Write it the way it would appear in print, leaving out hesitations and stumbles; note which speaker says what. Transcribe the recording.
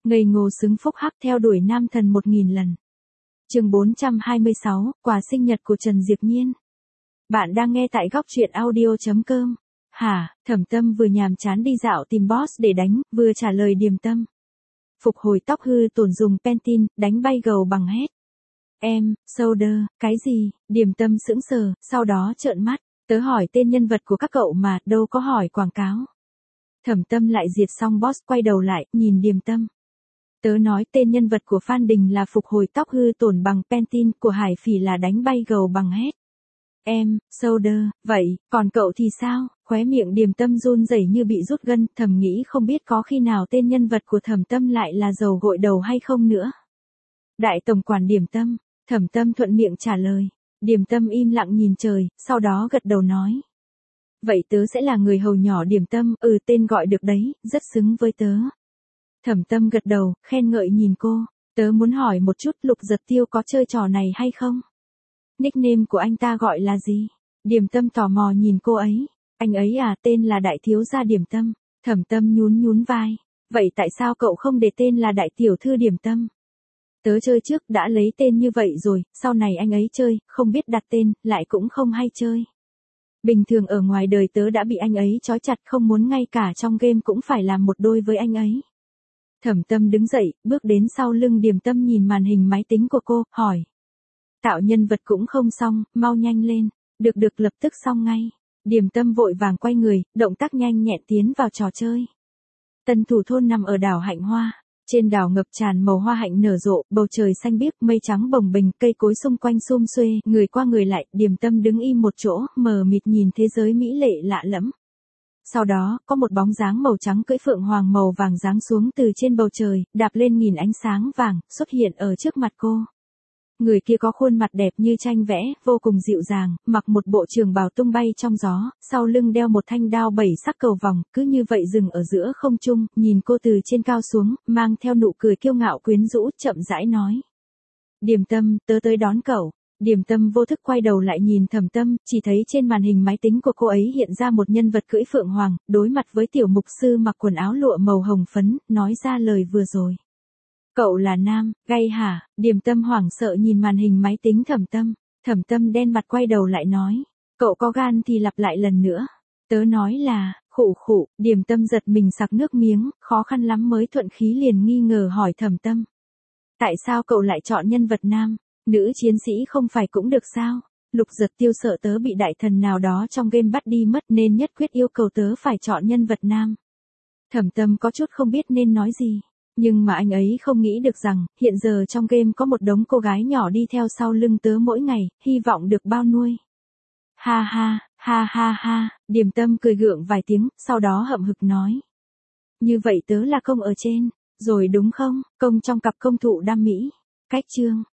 Speaker 1: Ngây ngô xứng phúc hắc theo đuổi nam thần 1000 lần. Chương 426, quà sinh nhật của Trần Diệp Nhiên. Bạn đang nghe tại góc truyện audio.com. Hả, Thẩm Tâm vừa nhàm chán đi dạo tìm boss để đánh, vừa trả lời Điềm Tâm. Phục hồi tóc hư tổn dùng Pantene, đánh bay gầu bằng hết. Em, Soder, cái gì? Điềm Tâm sững sờ, sau đó trợn mắt. Tớ hỏi tên nhân vật của các cậu mà, đâu có hỏi quảng cáo. Thẩm Tâm lại diệt xong boss quay đầu lại, nhìn Điềm Tâm. Tớ nói tên nhân vật của Phan Đình là phục hồi tóc hư tổn bằng Pantene, của Hải Phỉ là đánh bay gầu bằng hết. Em, Soder, vậy, còn cậu thì sao? Khóe miệng Điềm Tâm run rẩy như bị rút gân, thầm nghĩ không biết có khi nào tên nhân vật của Thẩm Tâm lại là dầu gội đầu hay không nữa. Đại tổng quản Điềm Tâm, Thẩm Tâm thuận miệng trả lời. Điềm Tâm im lặng nhìn trời, sau đó gật đầu nói. Vậy tớ sẽ là người hầu nhỏ Điềm Tâm, tên gọi được đấy, rất xứng với tớ. Thẩm Tâm gật đầu, khen ngợi nhìn cô. Tớ muốn hỏi một chút Lục Giật Tiêu có chơi trò này hay không? Nickname của anh ta gọi là gì? Điềm Tâm tò mò nhìn cô ấy. Anh ấy à, tên là Đại Thiếu gia Điềm Tâm. Thẩm Tâm nhún vai. Vậy tại sao cậu không để tên là Đại Tiểu thư Điềm Tâm? Tớ chơi trước đã lấy tên như vậy rồi, sau này anh ấy chơi, không biết đặt tên, lại cũng không hay chơi. Bình thường ở ngoài đời tớ đã bị anh ấy trói chặt, không muốn ngay cả trong game cũng phải làm một đôi với anh ấy. Thẩm Tâm đứng dậy, bước đến sau lưng Điềm Tâm nhìn màn hình máy tính của cô, hỏi. Tạo nhân vật cũng không xong, mau nhanh lên. Được lập tức xong ngay. Điềm Tâm vội vàng quay người, động tác nhanh nhẹn tiến vào trò chơi. Tân Thủ thôn nằm ở đảo Hạnh Hoa. Trên đảo ngập tràn màu hoa hạnh nở rộ, bầu trời xanh biếc, mây trắng bồng bềnh, cây cối xung quanh sum xuê, người qua người lại, Điềm Tâm đứng im một chỗ, mờ mịt nhìn thế giới mỹ lệ lạ lẫm. Sau đó, có một bóng dáng màu trắng cưỡi phượng hoàng màu vàng giáng xuống từ trên bầu trời, đạp lên nghìn ánh sáng vàng, xuất hiện ở trước mặt cô. Người kia có khuôn mặt đẹp như tranh vẽ, vô cùng dịu dàng, mặc một bộ trường bào tung bay trong gió, sau lưng đeo một thanh đao 7 sắc cầu vòng, cứ như vậy dừng ở giữa không trung, nhìn cô từ trên cao xuống, mang theo nụ cười kiêu ngạo quyến rũ, chậm rãi nói. Điềm Tâm, tớ tới đón cậu. Điềm Tâm vô thức quay đầu lại nhìn Thẩm Tâm, chỉ thấy trên màn hình máy tính của cô ấy hiện ra một nhân vật cưỡi phượng hoàng, đối mặt với tiểu mục sư mặc quần áo lụa màu hồng phấn, nói ra lời vừa rồi. Cậu là nam, gay hả? Điềm Tâm hoảng sợ nhìn màn hình máy tính Thẩm Tâm. Thẩm Tâm đen mặt quay đầu lại nói. Cậu có gan thì lặp lại lần nữa. Tớ nói là, khụ, Điềm Tâm giật mình sặc nước miếng, khó khăn lắm mới thuận khí liền nghi ngờ hỏi Thẩm Tâm. Tại sao cậu lại chọn nhân vật nam? Nữ chiến sĩ không phải cũng được sao? Lục Giật Tiêu sợ tớ bị đại thần nào đó trong game bắt đi mất nên nhất quyết yêu cầu tớ phải chọn nhân vật nam. Thẩm Tâm có chút không biết nên nói gì. Nhưng mà anh ấy không nghĩ được rằng, hiện giờ trong game có một đống cô gái nhỏ đi theo sau lưng tớ mỗi ngày, hy vọng được bao nuôi. Ha, Điềm Tâm cười gượng vài tiếng, sau đó hậm hực nói. Như vậy tớ là công ở trên, rồi đúng không, công trong cặp công thụ đam mỹ. Cách chương.